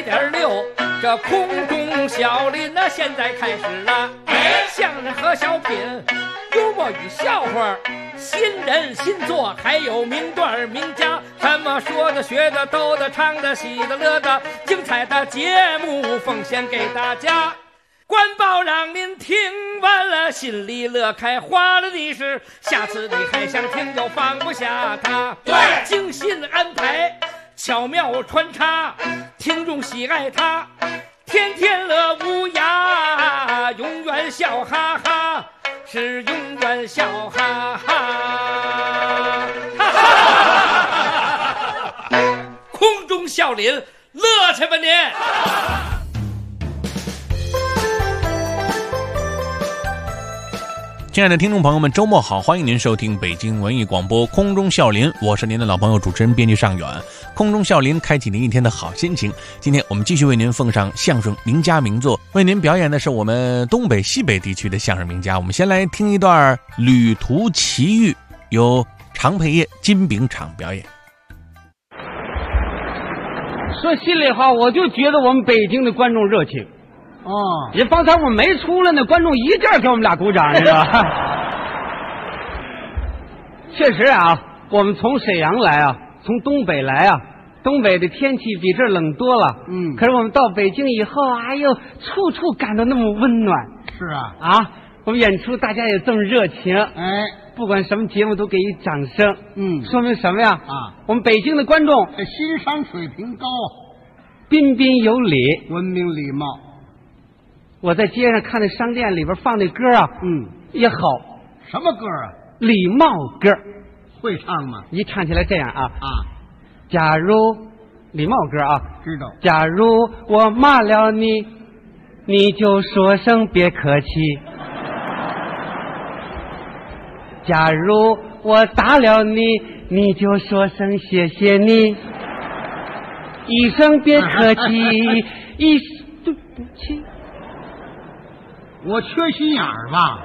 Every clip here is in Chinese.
100.6，这空中笑林呢，现在开始了。相声和小品，幽默与笑话，新人新作，还有名段名家，什么说的、学的、逗的、唱的、喜的、乐的，精彩的节目奉献给大家。官报让您听完了心里乐开花了的是，下次你还想听就放不下它。对，精心安排，巧妙穿插，听众喜爱它，天天乐无涯，永远笑哈哈，是永远笑哈哈，哈哈，空中笑林，乐去吧您！ 亲爱的听众朋友们，周末好，欢迎您收听北京文艺广播空中笑林，我是您的老朋友主持人编辑尚远。空中笑林开启您一天的好心情。今天我们继续为您奉上相声名家名作，为您表演的是我们东北西北地区的相声名家。我们先来听一段《旅途奇遇》，由常佩业、金炳昶表演。 说心里话，我就觉得我们北京的观众热情。哦，人方才我没出来呢，观众一劲儿给我们俩鼓掌，是吧？确实啊，我们从沈阳来啊，从东北来啊，东北的天气比这儿冷多了。可是我们到北京以后，哎呦，处处感到那么温暖。 是啊， 啊，我们演出大家也这么热情， 哎， 不管什么节目都给予掌声。说明什么呀？ 啊， 我们北京的观众这欣赏水平高， 彬彬有礼， 文明礼貌。 我在街上看那商店里边放那歌啊，也好。 什么歌啊？ 礼貌歌。 会唱吗？ 一唱起来这样啊，假如礼貌歌啊， 知道。 假如我骂了你，你就说声别客气。假如我打了你，你就说声谢谢你。一声别客气，一声对不起。 我缺心眼儿吧？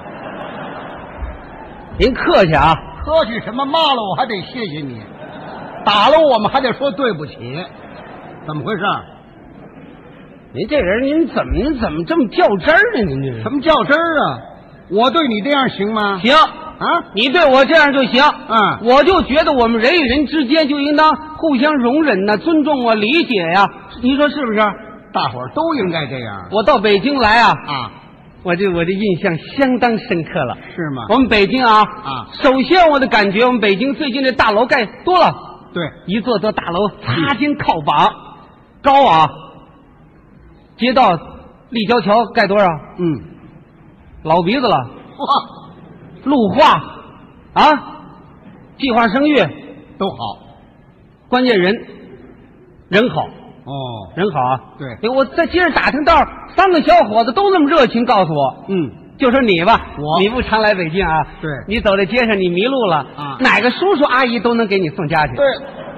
您客气啊！ 客气什么？骂了我还得谢谢你，打了我们还得说对不起，怎么回事？ 您这人，您怎么这么较真儿呢？您这是什么较真儿啊？我对你这样行吗？ 行啊， 你对我这样就行。我就觉得我们人与人之间就应当互相容忍呐、尊重啊、理解呀、你说是不是？ 大伙儿都应该这样。 我到北京来啊，我这印象相当深刻了。 是吗？ 我们北京首先我的感觉，我们北京最近这大楼盖多了。 对， 一座座大楼擦肩靠榜，高啊。街道立交桥盖多少？老鼻子了。 哇， 路化计划生育都好， 关键人好。人好啊。 对， 我在街上打听道，3个小伙子都那么热情，告诉我，就说你吧，你不常来北京啊？ 对， 你走在街上你迷路了哪个叔叔阿姨都能给你送家去。 对，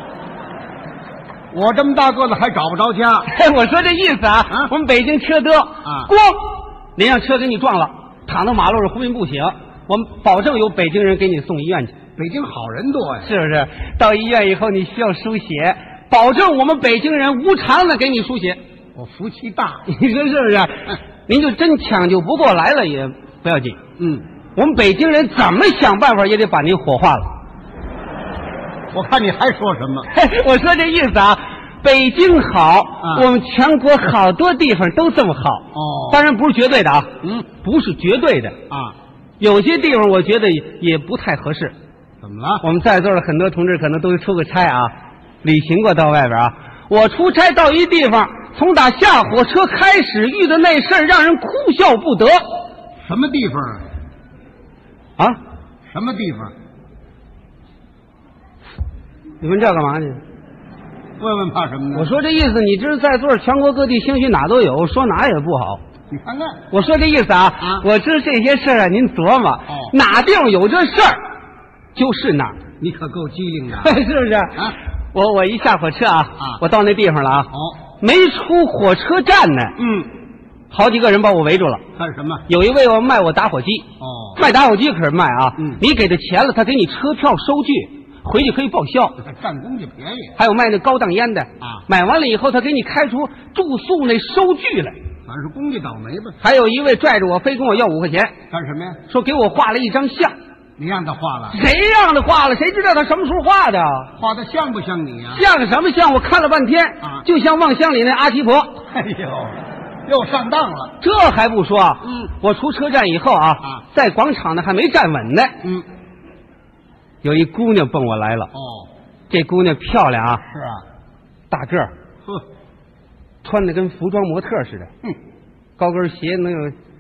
我这么大个子还找不着家。 我说这意思我们北京车多咣，您让车给你撞了，躺到马路上昏迷不醒，我们保证有北京人给你送医院去。 北京好人多呀， 是不是？到医院以后你需要输血，保证我们北京人无偿的给你输血。 我福气大， 你说是不是？您就真抢救不过来了也不要紧。我们北京人怎么想办法也得把您火化了。 我看你还说什么？ 我说这意思北京好，我们全国好多地方都这么好。当然不是绝对的不是绝对的有些地方我觉得也不太合适。 怎么了？ 我们在座的很多同志可能都出过差旅行过到外边我出差到一地方，从打下火车开始遇的那事儿让人哭笑不得。 什么地方什么地方？ 你问这干嘛去？ 问问怕什么呢？ 我说这意思，你这是在座全国各地兴许哪都有，说哪也不好。 你看看， 我说这意思我知道这些事儿您琢磨哪地方有这事儿就是哪儿。 你可够机灵的是不是我一下火车我到那地方了没出火车站呢好几个人把我围住了。 干什么？ 有一位卖我打火机卖打火机可是卖你给他钱了，他给你车票收据回去可以报销。 占公家便宜。 还有卖那高档烟的啊， 买完了以后他给你开出住宿那收据来。 反正是公家倒霉吧。 还有一位拽着我非跟我要5块钱， 干什么呀？ 说给我画了一张像。 你让他画了？ 谁让他画了？谁知道他什么时候画的？ 画的像不像你呀？ 像什么像？我看了半天啊， 就像望乡里那阿七婆。 哎呦，又上当了。 这还不说，我出车站以后啊，在广场呢还没站稳呢，有一姑娘奔我来了。 哦， 这姑娘漂亮啊， 是啊， 大个儿，穿的跟服装模特似的，高跟鞋能有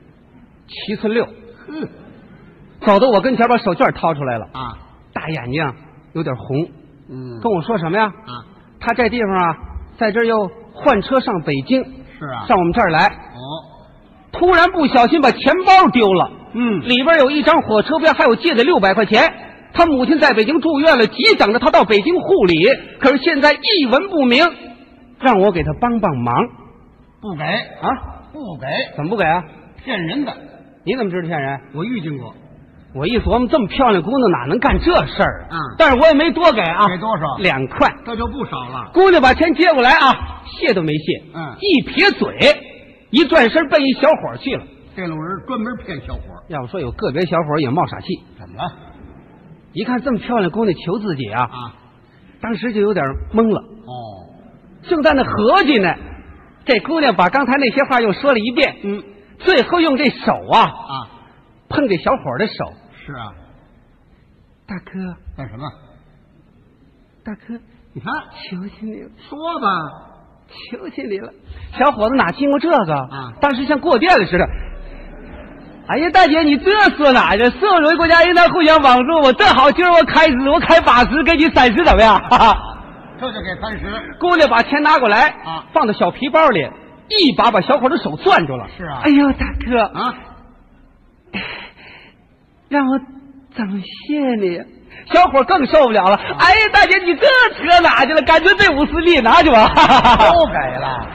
7寸6，走到我跟前把手绢掏出来了啊，大眼睛有点红，跟我说什么呀？他这地方啊，在这儿又换车上北京， 是啊， 上我们这儿来。 哦， 突然不小心把钱包丢了，里边有一张火车票，还有借的600块钱。他母亲在北京住院了，急等着他到北京护理，可是现在一文不名，让我给他帮帮忙。 不给啊？ 不给？ 怎么不给啊？ 骗人的！ 你怎么知道骗人？ 我遇见过。 我一琢磨，这么漂亮姑娘哪能干这事儿啊？ 但是我也没多给啊。 给多少 ？2块， 这就不少了。 姑娘把钱接过来啊，谢都没谢，一撇嘴，一转身奔一小伙去了。 这路人专门骗小伙。 要不说有个别小伙也冒傻气。 怎么了？ 一看这么漂亮姑娘求自己啊，当时就有点懵了。哦，正在那合计呢，这姑娘把刚才那些话又说了一遍。最后用这手碰这小伙的手。 是啊， 大哥。 干什么？ 大哥， 你看， 求求你了， 说吧， 求求你了。小伙子哪经过这个当时像过电了似的。哎呀，大姐，你这说哪去？社会主义国家应当互相帮助。我正好今儿我开80，给你30，怎么样？ 这就给30。 姑娘把钱拿过来放到小皮包里，一把小伙的手攥住了。 是啊。 哎呦，大哥让我怎么谢你？小伙更受不了了。哎呀，大姐，你这扯哪去了？感觉这5斯利拿去吧。 都给了。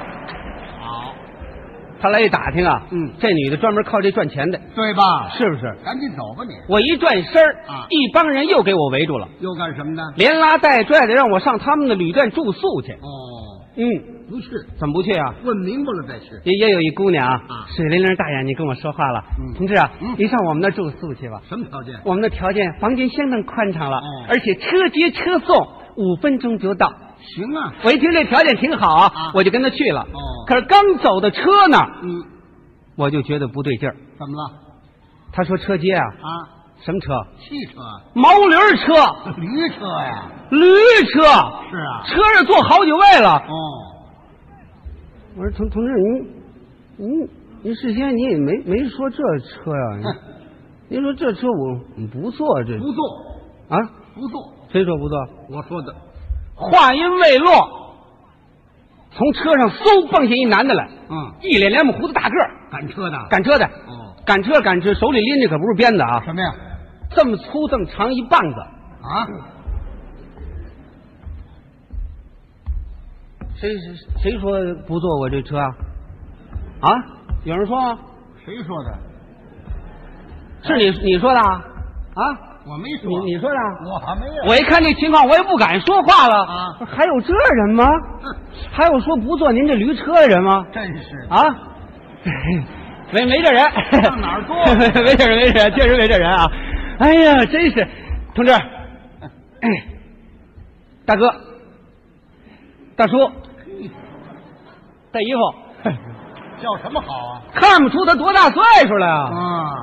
他来一打听啊，这女的专门靠这赚钱的， 对吧？ 是不是？ 赶紧走吧你！ 我一转身一帮人又给我围住了， 又干什么呢？ 连拉带拽的让我上他们的旅店住宿去。 不去？ 怎么不去啊？ 问明白了再去。 也有一姑娘水灵灵大眼睛跟我说话了，同志啊，你上我们那儿住宿去吧。 什么条件？我们的条件，房间相当宽敞了，而且车接车送，5分钟就到。 行啊， 我一听这条件挺好我就跟他去了。可是刚走到车那儿，我就觉得不对劲儿。 怎么了？ 他说车接什么车？ 汽车。 毛驴车。 驴车呀？ 驴车。 是啊。 车上坐好几位了。我说同志，您事先你也没说这车呀？您说这车我不坐，这不坐啊？ 不坐。 谁说不坐？ 我说的。 话音未落，从车上嗖蹦下一男的来，一脸连木胡子大个儿，赶车的，赶车，手里拎着可不是鞭子啊！ 什么呀？ 这么粗这么长一棒子啊！ 谁说不坐我这车啊？啊？有人说吗？ 谁说的？ 是你说的啊？ 我没说。 你说的？ 我还没有。 我一看这情况，我也不敢说话了还有这人吗？还有说不坐您这驴车的人吗？ 真是啊！没这人。 上哪儿坐？ 没这人，确实没这人啊！哎呀，真是，同志，大哥，大叔，大姨夫， 叫什么好啊？ 看不出他多大岁数了呀！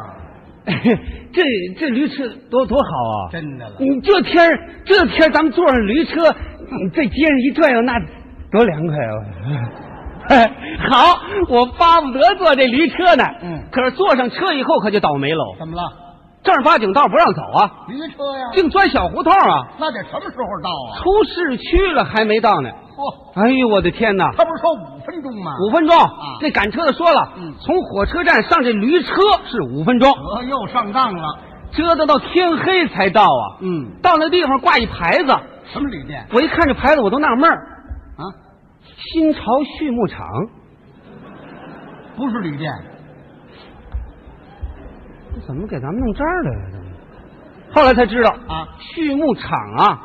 这驴车多好啊！ 真的了。 你这天咱们坐上驴车，这街上一转悠，那多凉快啊！好，我巴不得坐这驴车呢。可是坐上车以后可就倒霉喽。 怎么了？ 正儿八经道不让走啊！ 驴车呀， 净钻小胡同啊！ 那得什么时候到啊？ 出市区了还没到呢。哎呦我的天哪！ 他不是说5分钟吗 ？5分钟那赶车的说了，从火车站上这驴车是5分钟。 又上当了， 折腾到天黑才到啊！到那地方挂一牌子， 什么旅店？ 我一看这牌子我都纳闷儿新潮畜牧场， 不是旅店， 怎么给咱们弄这儿来了？后来才知道畜牧场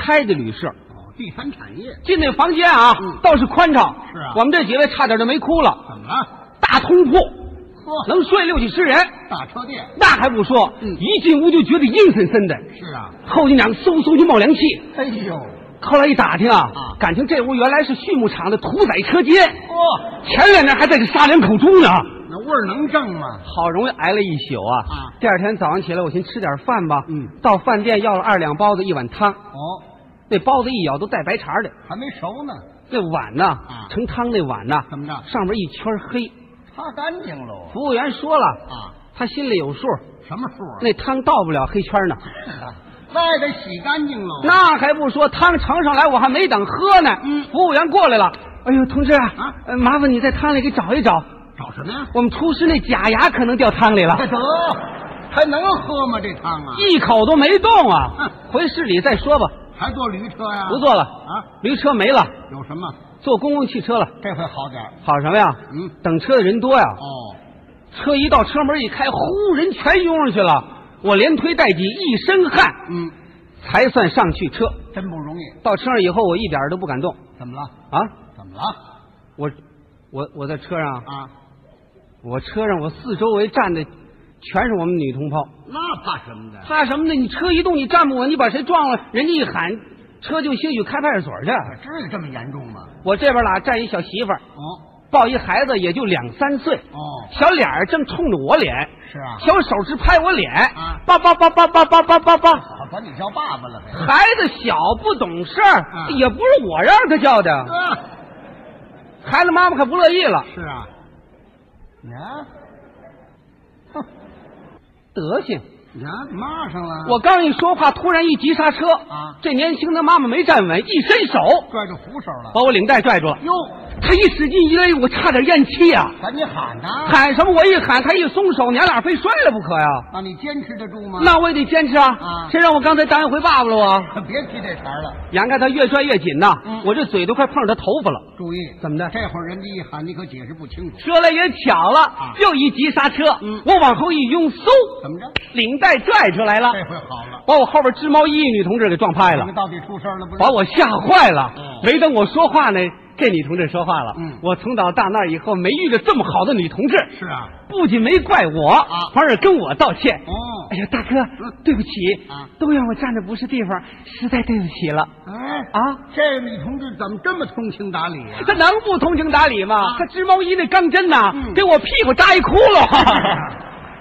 开的旅社。 哦，地产产业。 进那房间啊，倒是宽敞。 是啊， 我们这几位差点就没哭了。 怎么了？ 大通铺，能睡6、70人。 大车店。 那还不说，一进屋就觉得阴森森的。 是啊， 后脊梁嗖嗖就冒凉气。 哎呦， 后来一打听啊，感情这屋原来是畜牧场的屠宰车间。前2年还在这杀2口猪呢。 那味儿能正吗？ 好容易挨了一宿啊！第2天早上起来，我寻吃点饭吧。到饭店要了2两包子1碗汤。那包子一咬都带白茬的， 还没熟呢。 那碗呢？盛汤那碗呢？ 怎么着？ 上面一圈黑。 擦干净喽。 服务员说了他心里有数。 什么数啊？ 那汤到不了黑圈呢。 那得洗干净喽。 那还不说，汤盛上来我还没等喝呢。服务员过来了。哎呦，同志麻烦你在汤里给找一找。 找什么呀？我们厨师那假牙可能掉汤里了。 得，还能喝吗？这汤啊， 一口都没动啊！回市里再说吧。 还坐驴车呀？ 不坐了驴车没了。 有什么？ 坐公共汽车了。 这回好点。 好什么呀？等车的人多呀。车一到车门一开，呼，人全拥上去了。我连推带挤，一身汗。才算上去车。 真不容易。 到车上以后，我一点都不敢动。 怎么了？怎么了？ 我在车上我车上我四周围站的全是我们女同胞。 那怕什么的？ 怕什么的？你车一动，你站不稳，你把谁撞了，人家一喊，车就兴许开派出所去。 至于这么严重吗？ 我这边站一小媳妇儿，抱一孩子也就2、3岁，小脸儿正冲着我脸， 是啊， 小手指拍我脸，爸爸爸爸爸爸爸爸爸， 把你叫爸爸了。 孩子小不懂事儿，也不是我让他叫的，孩子妈妈可不乐意了。 是啊，你看， 德行。 你看骂上了。 我刚一说话，突然一急刹车这年轻的妈妈没站稳，一伸手拽着扶手了， 把我领带拽住了。 哟， 他一使劲一勒，我差点咽气啊！ 赶紧喊呐！ 喊什么？我一喊，他一松手，娘俩非摔了不可呀！ 你坚持得住吗？ 那我也得坚持啊！谁让我刚才当一回爸爸了我？ 别提这茬了。 眼看他越拽越紧呐，我这嘴都快碰上他头发了。 注意， 怎么的？ 这会儿人家一喊，你可解释不清楚。 说来也巧了，又一急刹车，我往后一拥，嗖， 怎么着？ 领带拽出来了。 这回好了， 把我后边织毛衣女同志给撞拍了。 到底出事了不是？ 把我吓坏了。没等我说话呢，这女同志说话了。我从到大那以后没遇着这么好的女同志。 是啊， 不仅没怪我，反而跟我道歉。哎呀，大哥，对不起，都让我站着不是地方，实在对不起了。 这女同志怎么这么通情达理啊？ 她能不通情达理吗？她织毛衣那钢针呐，给我屁股扎一窟窿。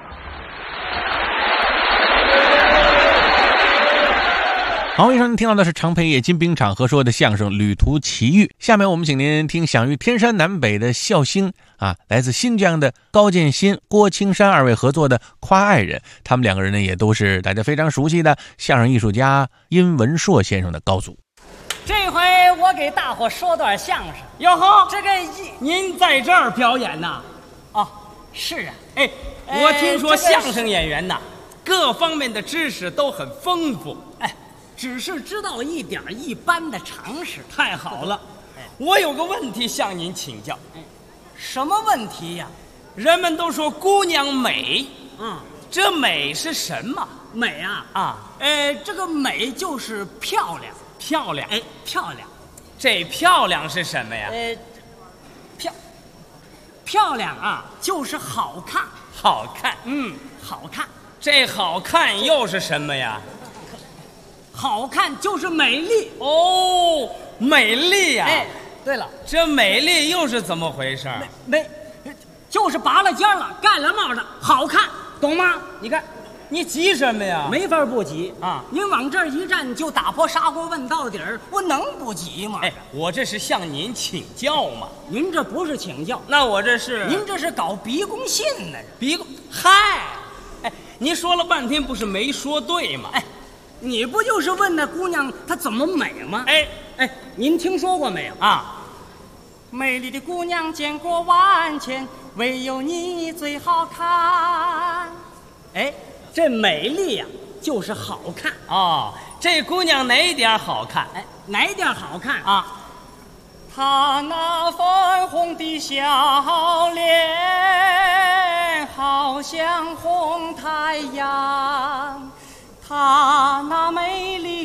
好，以上您听到的是常佩业金兵场合说的相声《旅途奇遇》。下面我们请您听享誉天山南北的笑星来自新疆的高建新、郭青山2位合作的《夸爱人》，他们2个人呢也都是大家非常熟悉的相声艺术家殷文硕先生的高祖。 这回我给大伙说段相声。 哟呵， 这个您在这儿表演呐？ 是啊。 我听说相声演员呐，各方面的知识都很丰富。 只是知道了一点一般的常识。 太好了，我有个问题向您请教。 什么问题呀？ 人们都说姑娘美，这美是什么？ 美这个美就是漂亮， 漂亮， 漂亮。 这漂亮是什么呀？ 漂亮就是好看， 好看， 好看。 这好看又是什么呀？ 好看就是美丽美丽呀！ 对了， 这美丽又是怎么回事？ 就是拔了尖了，盖了帽的，好看，懂吗？ 你看，你急什么呀？ 没法不急您往这儿一站，就打破砂锅问到底儿，我能不急吗？ 我这是向您请教嘛。 您这不是请教， 那我这是您这是搞逼宫信呢。 逼宫？嗨，您说了半天不是没说对吗？ 你不就是问那姑娘她怎么美吗？您听说过没有美丽的姑娘见过万千，唯有你最好看。这美丽呀，就是好看这姑娘哪点好看？ 哪点好看她那粉红的笑脸，好像红太阳。她那美丽动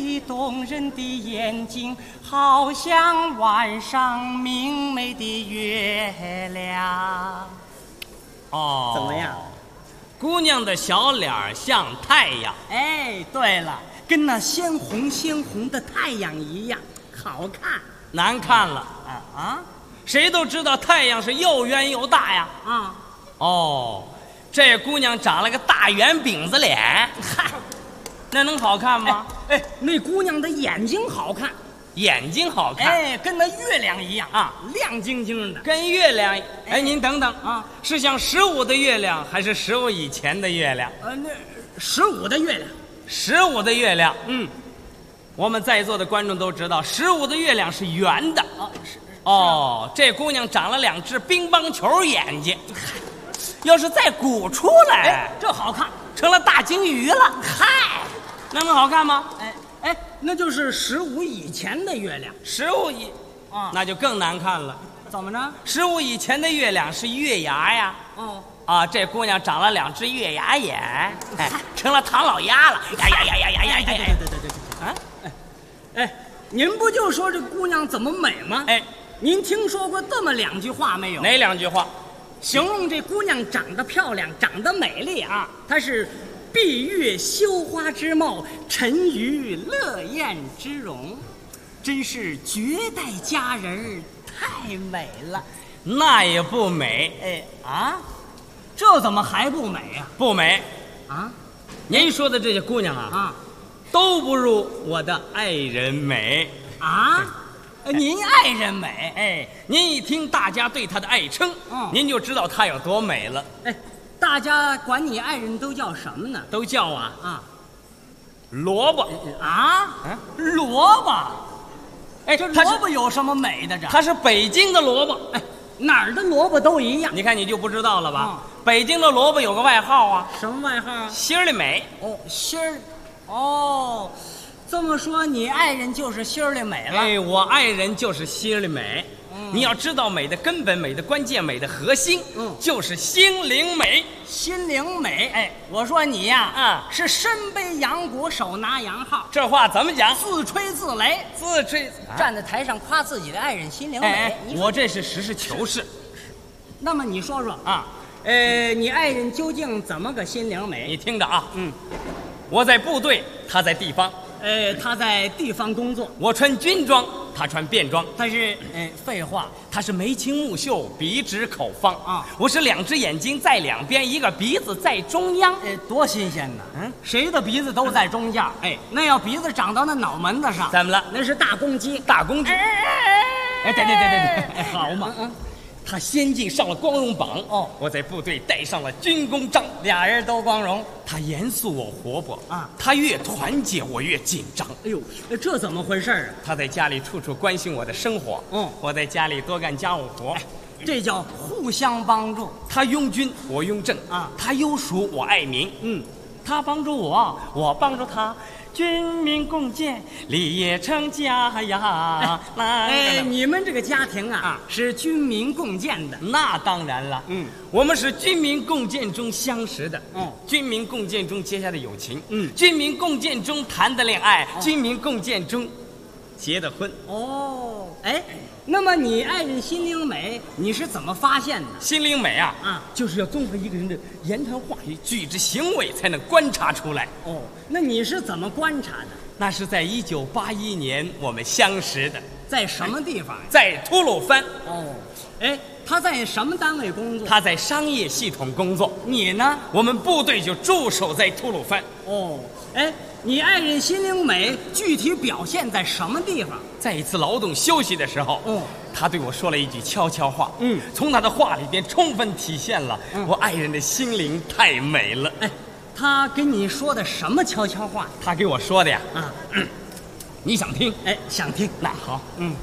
动人的眼睛，好像晚上明媚的月亮。 哦， 怎么样？ 姑娘的小脸像太阳。 哎，对了，跟那鲜红的太阳一样好看。 难看了啊！ 谁都知道太阳是又圆又大呀。 啊， 哦，这姑娘长了个大圆饼子脸， 嗨， 那能好看吗？ 哎，那姑娘的眼睛好看， 眼睛好看， 哎，跟那月亮一样啊，亮晶晶的， 跟月亮。哎，您等等啊， 是像15的月亮，还是15以前的月亮那15的月亮 ？15的月亮，我们在座的观众都知道，15的月亮是圆的。哦，这姑娘长了2只乒乓球眼睛，要是再鼓出来， 这好看， 成了大鲸鱼了。 嗨， 那能好看吗？ 哎，那就是15以前的月亮。 15以啊， 那就更难看了。 怎么着 ？15以前的月亮是月牙呀。 哦， 啊，这姑娘长了2只月牙眼，哎，成了唐老鸭了。呀！ 对啊！哎，您不就说这姑娘怎么美吗？ 哎， 您听说过这么2句话没有？ 哪2句话？ 形容这姑娘长得漂亮，长得美丽啊！她是闭月羞花之貌，沉鱼乐雁之容，真是绝代佳人，太美了。 那也不美。 哎啊，这怎么还不美啊？ 不美啊！ 您说的这些姑娘啊，都不如我的爱人美啊！您爱人美， 哎，您一听大家对她的爱称，您就知道她有多美了。 哎，大家管你爱人都叫什么呢？ 都叫啊萝卜萝卜。 哎， 这萝卜有什么美的？ 它是北京的萝卜。 哎，哪儿的萝卜都一样。 你看你就不知道了吧？北京的萝卜有个外号啊。 什么外号啊？ 心儿里美。 哦，心儿。哦，这么说你爱人就是心儿里美了。 哎，我爱人就是心儿里美。你要知道美的根本、美的关键、美的核心，就是心灵美。 心灵美。哎，我说你呀，是身背洋鼓，手拿洋号。 这话怎么讲？ 自吹自擂，站在台上夸自己的爱人心灵美。 哎，我这是实事求是。 那么你说说啊，你爱人究竟怎么个心灵美？ 你听着啊，我在部队，他在地方。 他在地方工作， 我穿军装，他穿便装。 他是废话， 他是眉清目秀，鼻直口方啊。 我是2只眼睛在两边，一个鼻子在中央。 多新鲜呢！谁的鼻子都在中间？那要鼻子长到那脑门子上， 怎么了？ 那是大公鸡， 大公鸡。对，好嘛。他先进上了光荣榜，我在部队带上了军功章 ，2人都光荣。 他严肃，我活泼啊，他越团结我越紧张。 哎呦，这怎么回事啊？ 他在家里处处关心我的生活，我在家里多干家务活， 这叫互相帮助。 他拥军，我拥政啊，他忧蜀，我爱民，他帮助我，我帮助他。军民共建，立业成家呀！ 你们这个家庭是军民共建的。 那当然了，我们是军民共建中相识的，军民共建中结下的友情，军民共建中谈的恋爱，军民共建中结的婚。 那么你爱人心灵美，你是怎么发现的？ 心灵美就是要综合一个人的言谈话语、举止行为，才能观察出来。 那你是怎么观察的？ 那是在1981年我们相识的。 在什么地方？ 在吐鲁番。 他在什么单位工作？ 他在商业系统工作。 你呢？ 我们部队就驻守在吐鲁番。 你爱人心灵美具体表现在什么地方？ 在一次劳动休息的时候，他对我说了一句悄悄话，从他的话里边充分体现了我爱人的心灵太美了。 他跟你说的什么悄悄话？ 他给我说的呀，你想听？ 想听。 那好，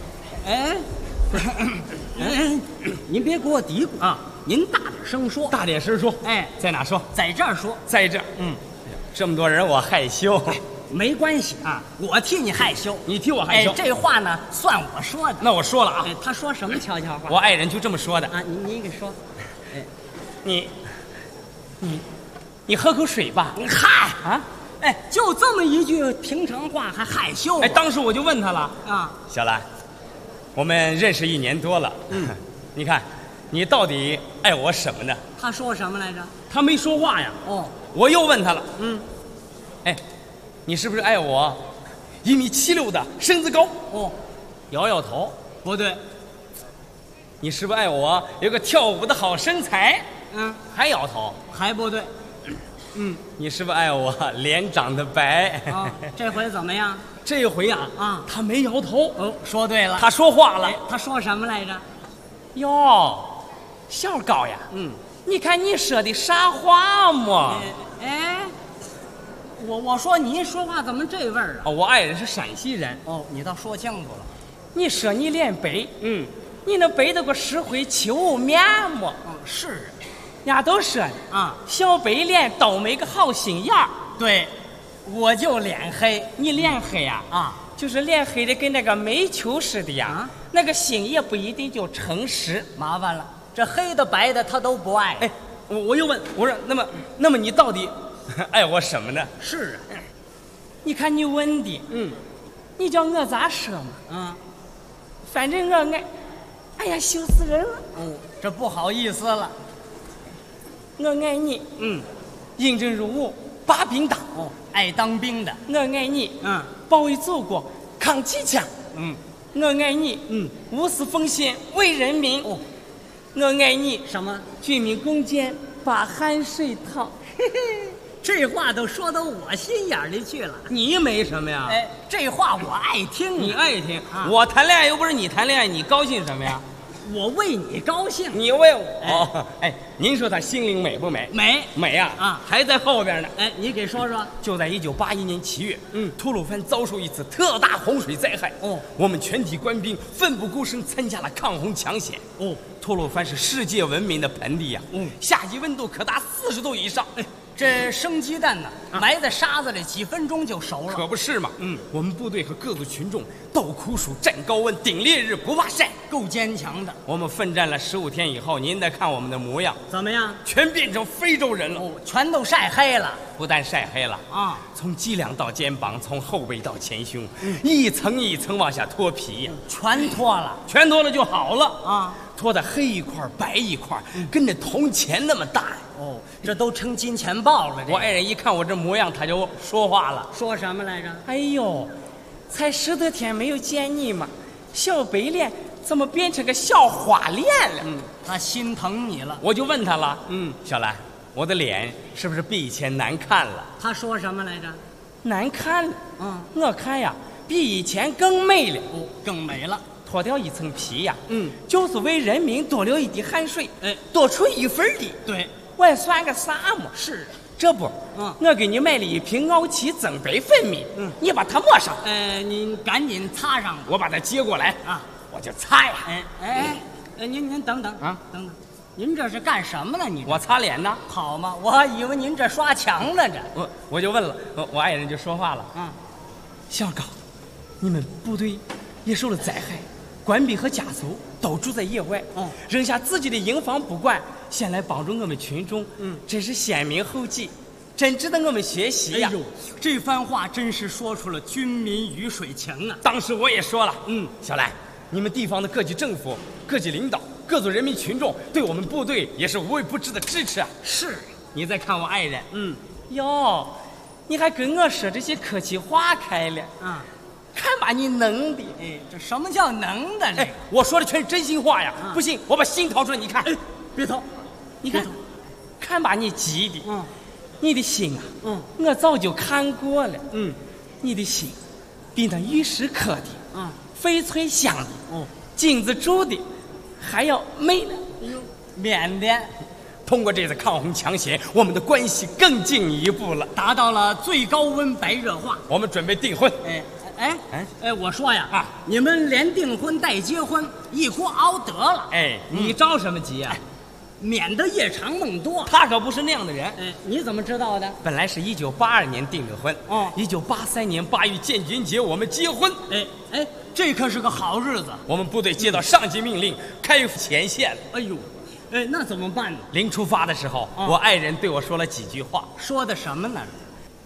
您别给我嘀咕啊，您大点声说。 大点声说。在哪说？ 在这儿说。 在这儿。这么多人我害羞。 没关系啊，我替你害羞， 你替我害羞。 这话呢算我说的。 那我说了啊。 他说什么悄悄话？ 我爱人就这么说的啊。你给说。 你喝口水吧。 嗨啊， 哎，就这么一句平常话还害羞？ 哎，当时我就问他了啊， 小兰，我们认识1年多了，你看你到底爱我什么呢？ 他说什么来着？ 他没说话呀。 哦， 我又问他了，哎，你是不是爱我1.76米的身子高？ 哦， 摇摇头。 不对。 你是不是爱我有个跳舞的好身材？还摇头。 还不对。 你是不是爱我脸长得白？ 啊，这回怎么样？ 这回呀，他没摇头。 哦，说对了。 他说话了。 他说什么来着？ 哟，小高呀，你看你说的啥话嘛？ 我说你说话怎么这味儿啊？ 哦，我爱人是陕西人。 哦，你倒说清楚了。 你说你脸白，你能白得过石灰球面吗？ 是啊。 人家都说啊，小白脸都没个好心眼儿。 对，我就脸黑。 你脸黑呀？就是脸黑的跟那个煤球似的呀。那个心也不一定就诚实。 麻烦了，这黑的白的他都不爱。 哎，我又问，我说那么你到底爱我什么呢？ 是啊， 你看你问的，你叫我咋说嘛？反正我爱，哎呀，羞死人了。 这不好意思了。 我爱你，应征入伍，把兵当。 爱当兵的。 我爱你，保卫祖国，扛起枪。我爱你，无私奉献为人民。我爱你， 什么？ 军民共建，把汗水淌。 这话都说到我心眼里去了。 你没什么呀？ 哎，这话我爱听。 你爱听？我谈恋爱又不是你谈恋爱，你高兴什么呀？ 我为你高兴， 你为我。哎，您说他心灵美不美？美呀！还在后边呢。 哎，你给说说。 就在1981年7月，吐鲁番遭受一次特大洪水灾害。我们全体官兵奋不顾身参加了抗洪抢险。吐鲁番是世界闻名的盆地呀。夏季温度可达40度以上。 这生鸡蛋呢，埋在沙子里几分钟就熟了。 可不是嘛。我们部队和各族群众斗酷暑、战高温、顶烈日，不怕晒， 够坚强的。 我们奋战了15天以后，您再看我们的模样， 怎么样？ 全变成非洲人了。 全都晒黑了。 不但晒黑了从脊梁到肩膀，从后背到前胸，一层一层往下脱皮呀， 全脱了， 全脱了就好了脱的黑一块白一块，跟那铜钱那么大。 这都成金钱豹了。 我爱人一看我这模样，他就说话了。 说什么来着？ 哎呦，才10多天没有见你嘛，小白脸怎么变成个小花脸了？ 他心疼你了。 我就问他了，小兰，我的脸是不是比以前难看了？ 他说什么来着？ 难看了。我看呀，比以前更美了。 更美了。 脱掉一层皮呀，就是为人民多流一滴汗水，多出一份力。 对。 我还算个啥嘛？ 是， 这不，我给你买了一瓶奥奇增白粉蜜，你把它抹上。 您赶紧擦上。 我把它接过来我就擦呀。 您等等等等，您这是干什么呢？ 我擦脸呢。 好嘛，我还以为您这刷墙呢。 我就问了，我爱人就说话了。小高，你们部队也受了灾害，官兵和家属都住在野外，扔下自己的营房不管，先来帮助我们群众，真是先民后己，真值得我们学习呀。 这番话真是说出了军民鱼水情啊。 当时我也说了，小兰，你们地方的各级政府、各级领导、各族人民群众对我们部队也是无微不至的支持啊。 是， 你再看我爱人，哟，你还跟我说这些客气话开了，看把你能的。 这什么叫能的？ 我说的全是真心话呀。不信我把心掏出来，你看。 别掏， 你看，看把你急的。你的心啊，我早就看过了。你的心比那玉石刻的，翡翠镶的，金子铸的还要美呢。 缅甸通过这次抗洪抢险，我们的关系更进一步了， 达到了最高温白热化。 我们准备订婚。 我说呀，你们连订婚带结婚一锅熬得了。 你着什么急啊？ 免得夜长梦多。 他可不是那样的人。 你怎么知道的？ 本来是1982年订的婚，1983年8月建军节我们结婚。 这可是个好日子。 我们部队接到上级命令，开前线了。 哎呦，那怎么办呢？ 临出发的时候，我爱人对我说了几句话。 说的什么呢？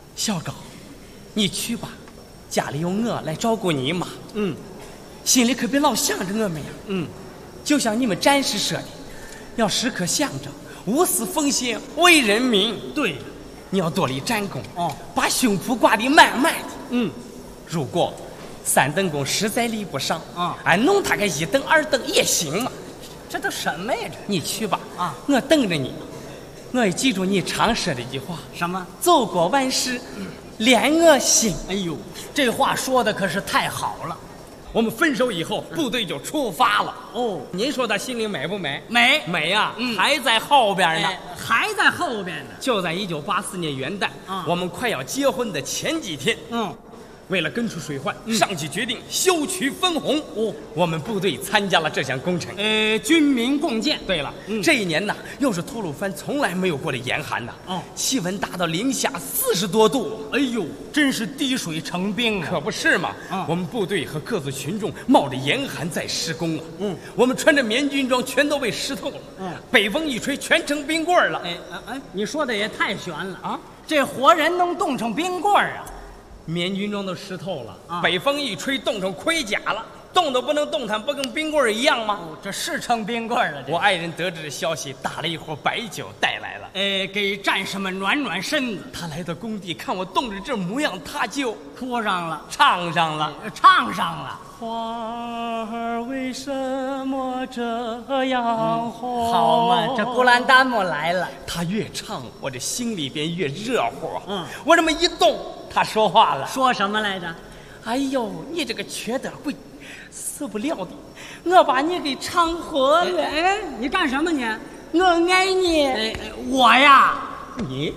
小高，你去吧，家里有我来照顾你妈。心里可别老想着我们呀。就像你们战士说的，要时刻想着无私奉献为人民。对，你要多立战功，把胸脯挂得满满的。如果3等功实在立不上，弄他个1等2等也行嘛。这都什么呀？你去吧，我等着你。我也记住你常说的一句话，什么？走过万事，连我心。哎呦，这话说的可是太好了。我们分手以后，部队就出发了。您说他心里美不美？美，美呀，还在后边呢，还在后边呢。就在1984年元旦，我们快要结婚的前几天，为了根除水患，上级决定修渠分洪。我们部队参加了这项工程。军民共建。对了，这一年呢，又是吐鲁番从来没有过的严寒呐。气温达到零下40多度。哎呦，真是滴水成冰啊！可不是嘛。我们部队和各族群众冒着严寒在施工啊。我们穿着棉军装，全都被湿透了。北风一吹，全成冰棍了。你说的也太悬了啊！这活人能冻成冰棍啊？棉军装都湿透了，北风一吹冻成盔甲了，冻都不能冻弹，不跟冰棍一样吗？这是成冰棍了。我爱人得知的消息，打了一壶白酒带来了，给战士们暖暖身子。他来到工地，看我冻着这模样，他就哭上了，唱上了。花儿为什么这样红？好嘛，这古兰达姆来了。他越唱，我这心里边越热乎。我这么一动，他说话了。说什么来着？哎呦，你这个缺德鬼，死不了的！我把你给唱活了。你干什么你？我爱你。我呀，你。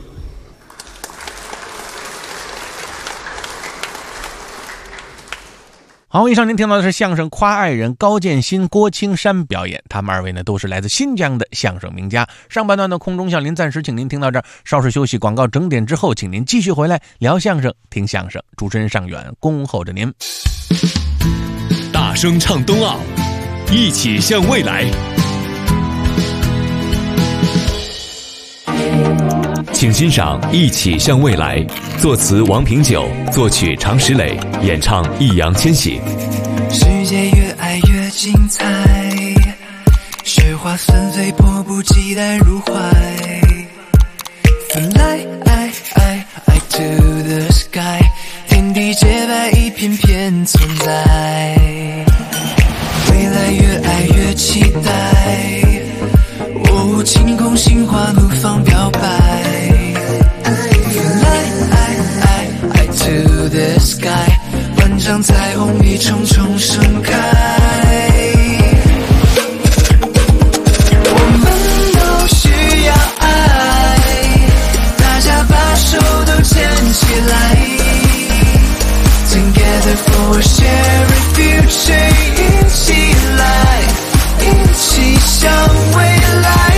好，以上您听到的是相声夸爱人高建新、郭青山表演，他们2位呢都是来自新疆的相声名家。上半段的空中笑林暂时请您听到这儿，稍事休息，广告整点之后，请您继续回来聊相声、听相声。主持人尚远恭候着您。 大声唱冬奥，一起向未来。请欣赏《一起向未来》，作词王平久，作曲常石磊，演唱易烊千玺。 世界越爱越精彩，雪花纷飞，迫不及待入怀。Fly to the sky， 天地洁白，一片片存在。未来越爱越期待，晴空心花怒放表白。Fly to the sky， 万丈彩虹一重重盛开。我们都需要爱，大家把手都牵起来。Together for a shared future， 一起来，一起向未来。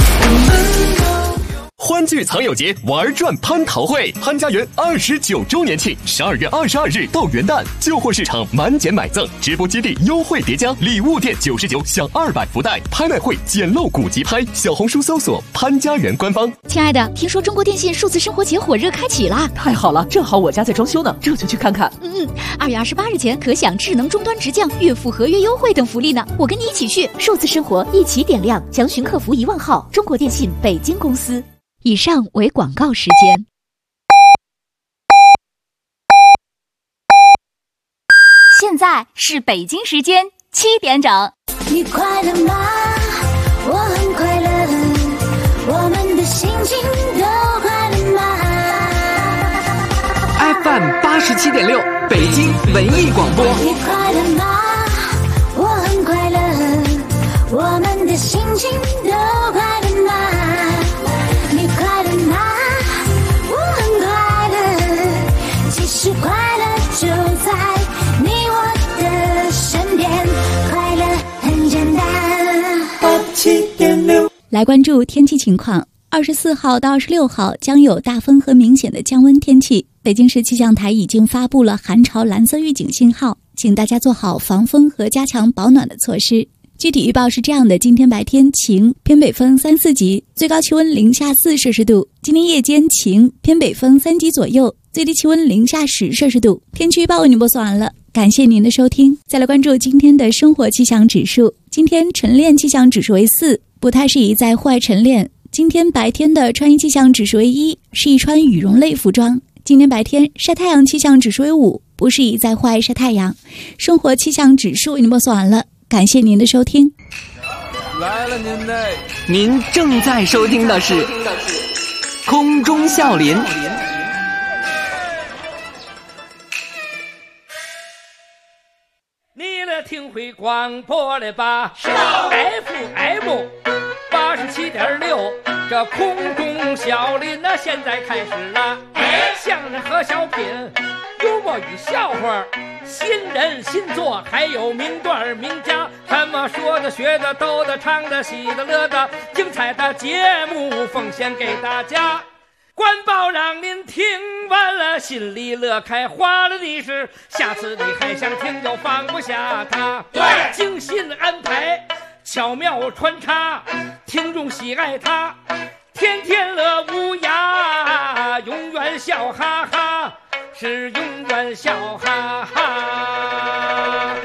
欢聚藏友节，玩转蟠桃会，潘家园29周年庆，12月22日到元旦，旧货市场满减买赠，直播基地优惠叠加，礼物店99享200福袋，拍卖会捡漏古籍拍，小红书搜索潘家园官方。 亲爱的，听说中国电信数字生活节火热开启啦！ 太好了，正好我家在装修呢，这就去看看。 2月28日前可享智能终端直降、月付合约优惠等福利呢，我跟你一起去，数字生活一起点亮。详询客服1万号，中国电信北京公司。以上为广告时间。现在是北京时间7点整。 你快乐吗？我很快乐，我们的心情都快乐吗 ？FM 87.6，北京文艺广播。 你快乐吗？我很快乐，我们的心情都快乐吗？你快乐吗？我很快乐，其实快乐就在你我的身边，快乐很简单。87.6， 来关注天气情况。24号到26号将有大风和明显的降温天气。北京市气象台已经发布了寒潮蓝色预警信号，请大家做好防风和加强保暖的措施。 具体预报是这样的：今天白天晴，偏北风3、4级，最高气温零下4摄氏度；今天夜间晴，偏北风3级左右，最低气温零下10摄氏度。天气预报为您播送完了，感谢您的收听。再来关注今天的生活气象指数，今天晨练气象指数为4，不太适宜在户外晨练。今天白天的穿衣气象指数为1，适宜穿羽绒类服装。今天白天晒太阳气象指数为5，不适宜在户外晒太阳。生活气象指数为您播送完了，感谢您的收听。 来了您的，您正在收听的是空中笑林。 你来听会广播了吧？是的 ，FM 87.6，这空中笑林那现在开始了。相声和小品，幽默与笑话，新人新作，还有名段名家，什么说的、学的、逗的、唱的、喜的、乐的，精彩的节目奉献给大家。官报让您听完了，心里乐开花了的是，下次你还想听就放不下它。对，精心安排，巧妙穿插，听众喜爱它，天天乐无涯，永远笑哈哈，是永远笑哈哈。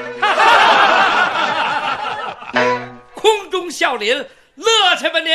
空中笑林，乐去吧您！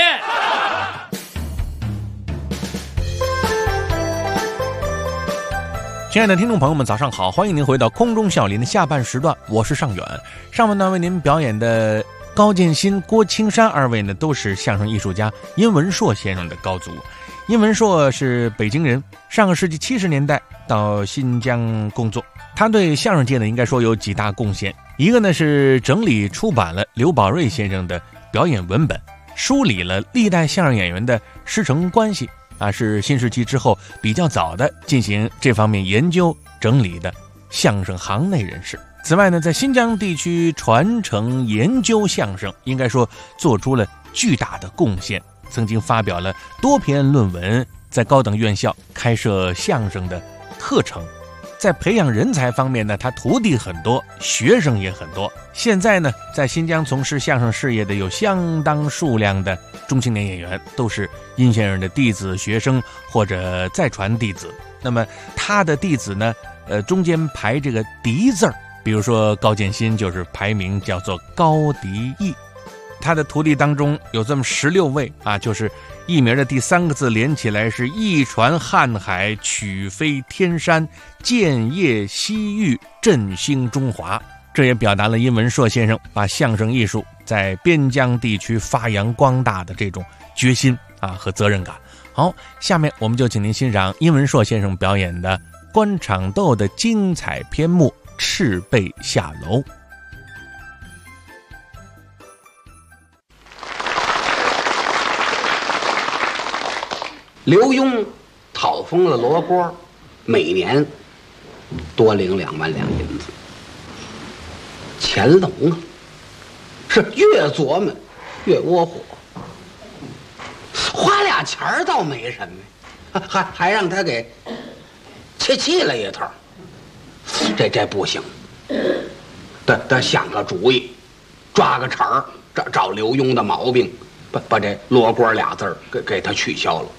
亲爱的听众朋友们，早上好！欢迎您回到空中笑林的下半时段，我是尚远。上半段为您表演的高建新、郭青山二位呢，都是相声艺术家殷文硕先生的高足。殷文硕是北京人，上个世纪70年代到新疆工作。他对相声界呢，应该说有几大贡献。一个呢是整理出版了刘宝瑞先生的表演文本，梳理了历代相声演员的师承关系。是新世纪之后比较早的进行这方面研究整理的相声行内人士。此外呢，在新疆地区传承研究相声，应该说做出了巨大的贡献，曾经发表了多篇论文，在高等院校开设相声的课程。在培养人才方面呢，他徒弟很多，学生也很多。现在呢，在新疆从事相声事业的有相当数量的中青年演员，都是殷先生的弟子、学生或者再传弟子。那么他的弟子呢，中间排这个嫡字儿，比如说高建新就是排名叫做高嫡义。他的徒弟当中有这么16位就是艺名的第3个字连起来是一传瀚海，曲飞天山，建业西域，振兴中华。这也表达了殷文硕先生把相声艺术在边疆地区发扬光大的这种决心和责任感。好，下面我们就请您欣赏殷文硕先生表演的官场斗的精彩篇目《赤背下楼》。 刘墉讨封了罗锅，每年多领2万两银子。乾隆是越琢磨越窝火，花俩钱儿倒没什么，还让他给气了一头。这不行，得想个主意，抓个茬儿，找刘墉的毛病，把这罗锅俩字儿给他取消了。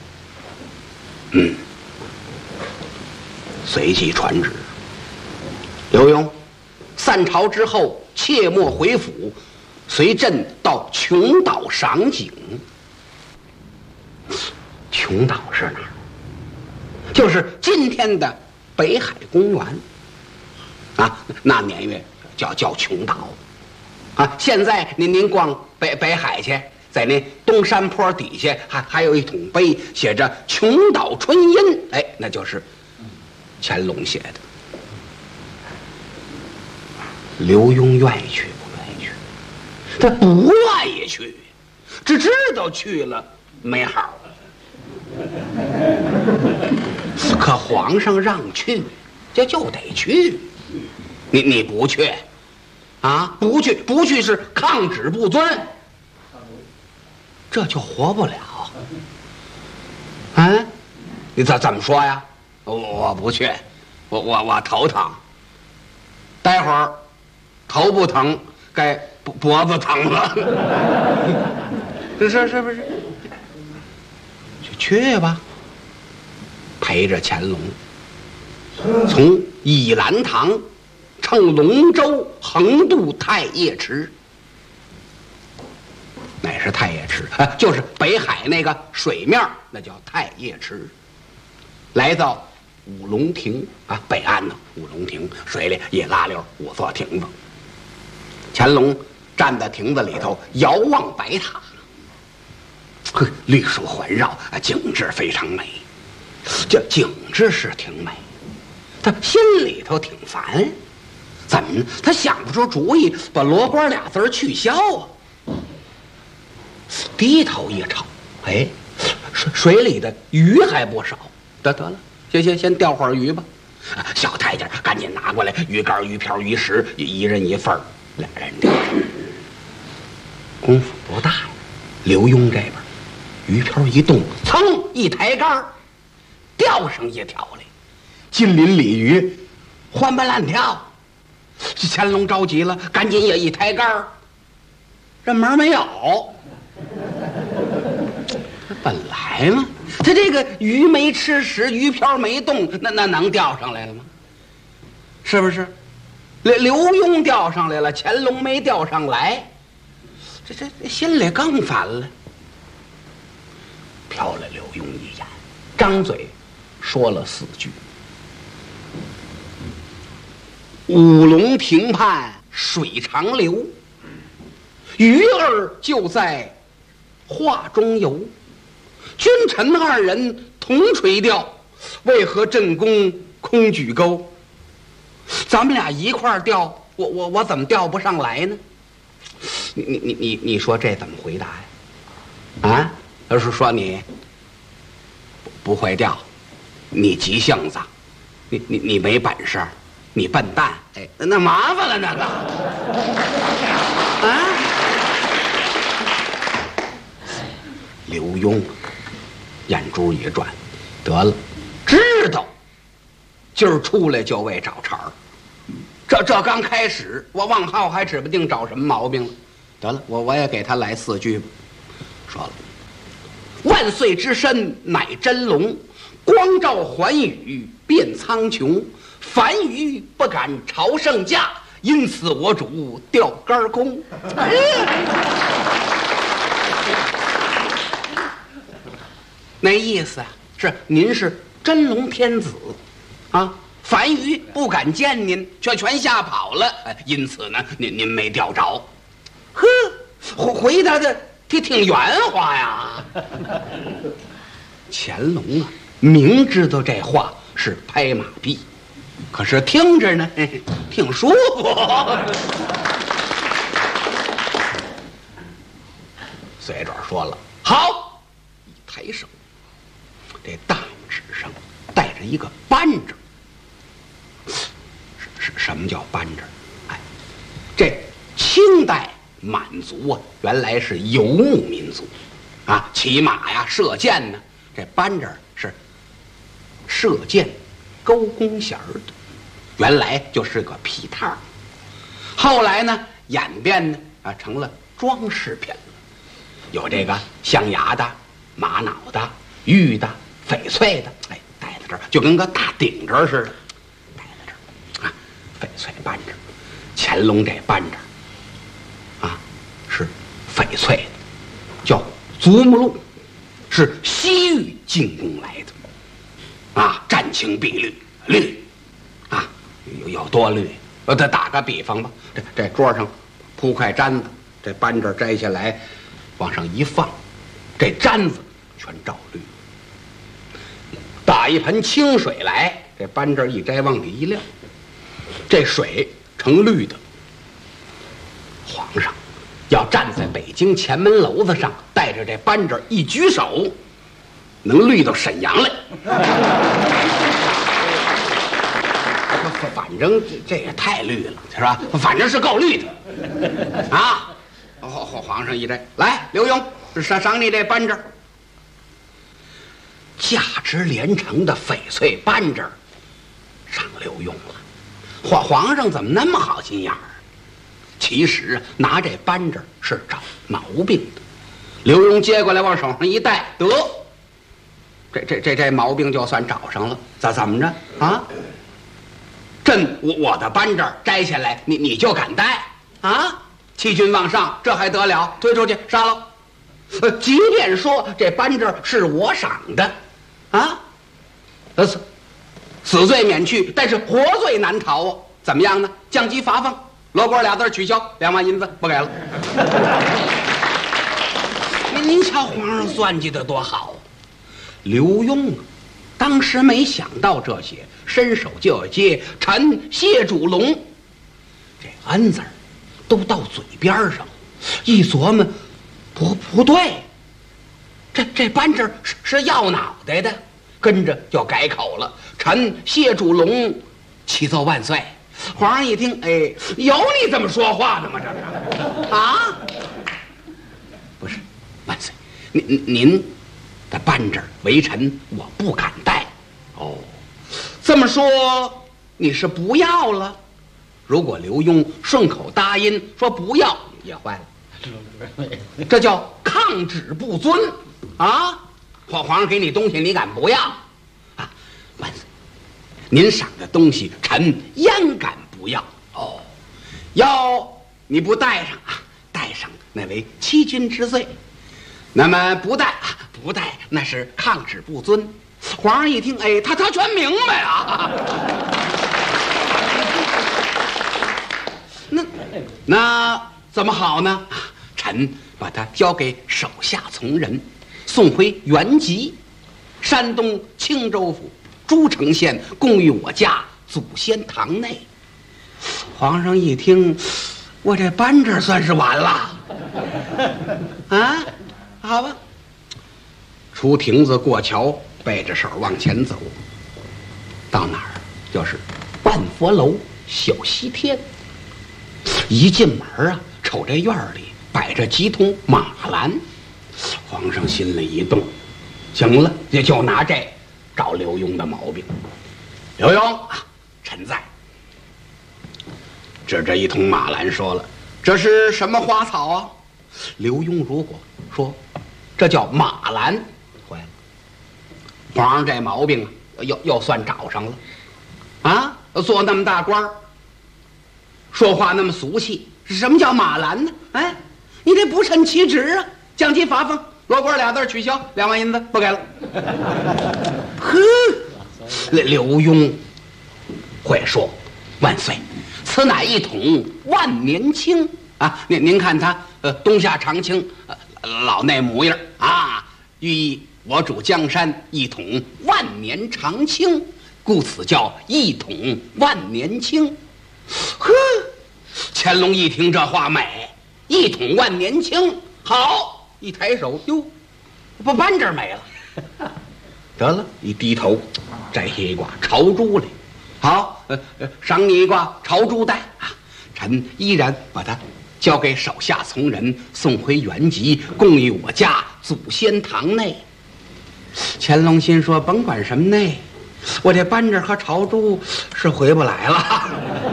随即传旨，刘墉散朝之后，切莫回府，随朕到琼岛赏景。琼岛是哪儿？就是今天的北海公园那年月叫琼岛现在您逛北海去，在那东山坡底下还有一桶碑，写着琼岛春阴，那就是乾隆写的。刘墉愿意去不愿意去？他不愿意去，只知道去了没好。可皇上让去，就得去。你不去不去是抗旨不遵，这就活不了。你怎么说呀？我不去，我头疼。待会儿头不疼，该脖子疼了。是不是？就去吧，陪着乾隆从倚兰堂乘龙舟横渡太液池。哪是太液池？就是北海那个水面，那叫太液池。来到五龙亭啊，北岸呢，五龙亭水里一拉溜5座亭子。乾隆站在亭子里头，遥望白塔，绿树环绕，景致非常美。这景致是挺美，他心里头挺烦，怎么他想不出主意把罗锅俩字取消啊？低头一瞅，哎，水里的鱼还不少。得了，先钓会儿鱼吧。小太监赶紧拿过来鱼竿、鱼漂、鱼食，一人一份儿，俩人钓。功夫不大呀，刘墉这边鱼漂一动，噌一抬竿，钓上一条来，金鳞鲤鱼，欢蹦乱跳。这乾隆着急了，赶紧也一抬竿，这门没有。本来嘛，他这个鱼没吃食，鱼漂没动，那能钓上来了吗？是不是？刘墉钓上来了，乾隆没钓上来，这心里更烦了。瞟了刘墉一眼，张嘴说了4句：五龙亭畔水长流，鱼儿就在画中游。君臣2人同垂钓，为何朕公空举钩？咱们俩一块儿钓，我怎么钓不上来呢？你说这怎么回答呀？啊，要是说你不会钓，你急性子，你没本事，你笨蛋，哎，那麻烦了那个啊。刘墉眼珠一转，得了，知道今儿出来就为找茬儿。这刚开始，我王浩还指不定找什么毛病了。得了，我也给他来4句吧。说了，万岁之身乃真龙，光照寰宇遍苍穹，凡鱼不敢朝圣驾，因此我主钓竿空。那意思啊，是您是真龙天子，啊，凡鱼不敢见您，却全吓跑了，因此呢，您没钓着。呵，回答的挺圆滑呀。乾隆啊，明知道这话是拍马屁，可是听着呢，挺舒服。随着说了，好，一抬手。这大纸上带着一个扳指，是什么叫扳指？哎，这清代满族啊，原来是游牧民族，啊，骑马呀、射箭呢，这扳指是射箭勾弓弦的，原来就是个皮套，后来呢演变呢成了装饰品了，有这个象牙的、玛瑙的、玉的。翡翠的，哎，戴在这儿就跟个大顶着似的，戴在这儿啊，翡翠扳指。乾隆这扳指啊是翡翠的，叫祖母绿，是西域进贡来的，啊，湛青碧绿，绿啊有多绿？再打个比方吧，这桌上铺块毡子，这扳指摘下来，往上一放，这毡子全照绿。打一盆清水来，这扳指一摘往里一撂，这水成绿的。皇上要站在北京前门楼子上，带着这扳指一举手，能绿到沈阳来。反正这也太绿了，是吧？反正是够绿的啊！皇上一摘，来，刘墉，赏你这扳指。价值连城的翡翠扳指上刘墉了，皇上怎么那么好心眼儿？ 其实拿这扳指是找毛病的。刘墉接过来往手上一戴，得，这毛病就算找上了。怎么着啊？我的扳指摘下来，你就敢戴啊？欺君妄上，这还得了？推出去杀了！即便说这扳指是我赏的，啊，死罪免去，但是活罪难逃啊！怎么样呢？降级罚俸，罗锅俩字取消，2万银子不给了。您瞧皇上算计的多好！刘墉啊，当时没想到这些，伸手就要接臣谢主龙，这恩字都到嘴边上，一琢磨，不对，这扳指是要脑袋的，跟着就改口了，臣谢主龙，启奏万岁。皇上一听，哎，有你这么说话的吗？这是啊？不是，万岁，您的扳指为臣我不敢戴。哦，这么说你是不要了？如果刘墉顺口答应说不要，也坏了，这叫抗旨不遵啊！皇上给你东西，你敢不要啊？万岁，您赏的东西，臣焉敢不要？哦，要你不带上啊，带上那为欺君之罪；那么不带那是抗旨不遵。皇上一听，哎，他全明白啊。那怎么好呢？臣把他交给手下从人，送回原籍，山东青州府诸城县，供于我家祖先堂内。皇上一听，我这扳指算是完了啊！好吧，出亭子过桥，背着手往前走，到哪儿就是万佛楼小西天。一进门啊，瞅这院里摆着几桶马兰，皇上心里一动，行了，也就拿这找刘墉的毛病。刘墉啊，臣在。指着一桶马兰说了：“这是什么花草啊？”刘墉如果说这叫马兰，坏了，皇上这毛病啊，又算找上了啊！做那么大官儿，说话那么俗气，什么叫马兰呢？哎，你这不称其职啊！降级罚俸，罗锅俩字取消，2万银子不给了。呵，刘墉会说：“万岁，此乃一桶万年青啊！您看他冬夏常青，老那模样啊，寓我主江山一统万年长青，故此叫一统万年青。”呵，乾隆一听这话美，一统万年青，好，一抬手，哟，把扳指没了。得了，一低头，摘下一挂朝珠来，好，赏你一挂朝珠带啊！臣依然把它交给手下从人，送回原籍，供于我家祖先堂内。乾隆心说：甭管什么内，我这扳指和朝珠是回不来了。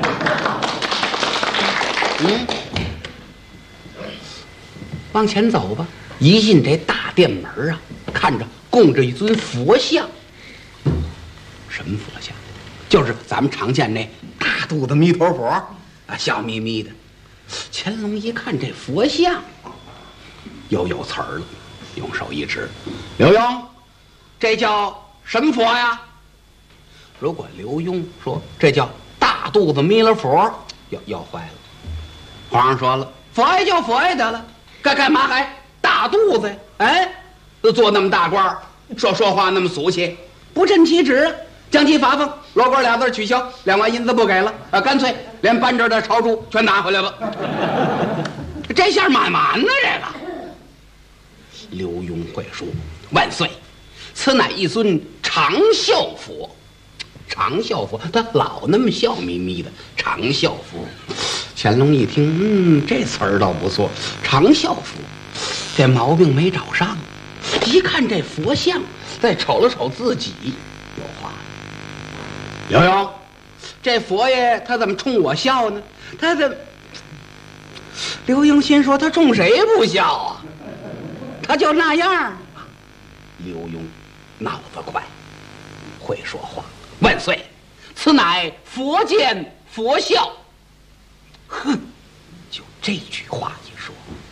往前走吧，一进这大殿门啊，看着供着一尊佛像。什么佛像？就是咱们常见那大肚子弥陀佛啊，笑眯眯的。乾隆一看这佛像，又有词儿了，用手一指：“刘墉，这叫什么佛呀？”如果刘墉说这叫大肚子弥勒佛，要坏了。皇上说了，佛爷就佛爷得了，干嘛还大肚子呀？哎，做那么大官儿，说话那么俗气，不称其职，降级罚俸，罗锅俩字取消，2万银子不给了啊！干脆连扳指的朝珠全拿回来了。这下满呢，这个。刘墉会说：“万岁，此乃一尊长笑佛。”长笑佛，他老那么笑眯眯的长笑佛。乾隆一听，这词儿倒不错，长笑佛，这毛病没找上。一看这佛像，再瞅了瞅自己，有话了。刘墉，这佛爷他怎么冲我笑呢？他刘墉心说他冲谁不孝啊？他就那样。刘墉脑子快，会说话。万岁，此乃佛见佛孝。哼，就这句话一说，